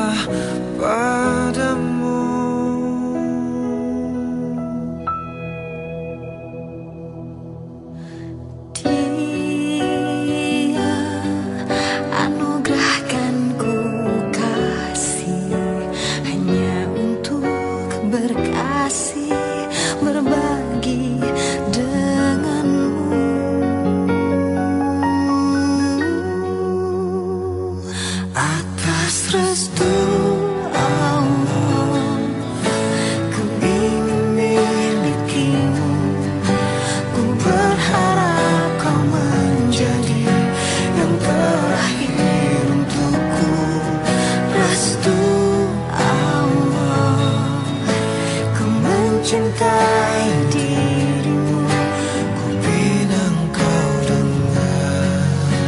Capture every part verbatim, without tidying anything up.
padamu. Dia anugerahkan ku kasih hanya untuk berkasih, berbagi denganmu. Atas restu Allah, ku ingin milikimu. Ku berharap kau menjadi yang terakhir untukku. Restu Allah, ku mencintai dirimu. Ku pinang kau dengan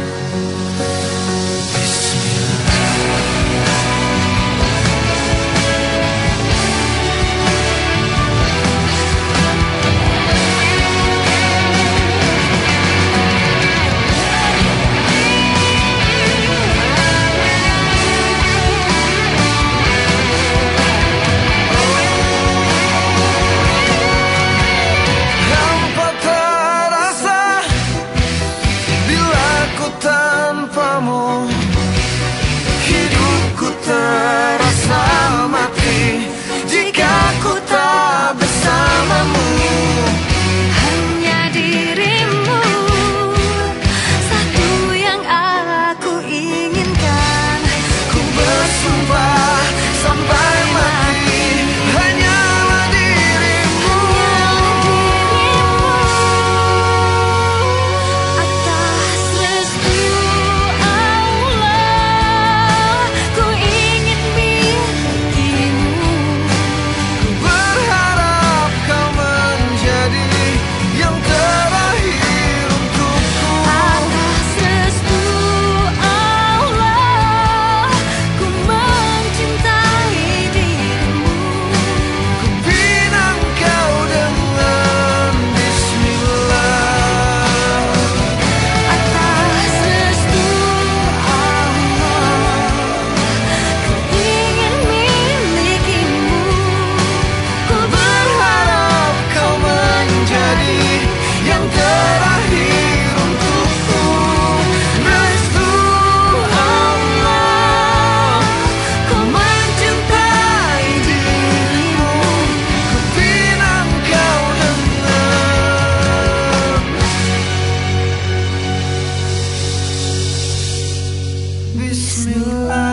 hampa terasa bila ku tanpamu. Hidupku terasa mati jika ku tak bersamamu. hanya dirimu, satu yang aku inginkan. Ku bersumpah sampai mati, hanyalah dirimu. Atas restu Allah, ku ingin milikimu. Ku berharap kau menjadi yang terakhir untukku. Atas restu Allah, ku mencintai dirimu. Ku pinang kau dengan bismillah. Atas restu Allah, ku ingin milikimu. Ku berharap kau menjadi yang terakhir untukku. Restu Allah, Ku mencintai dirimu. Ku pinang kau dengan bismillah.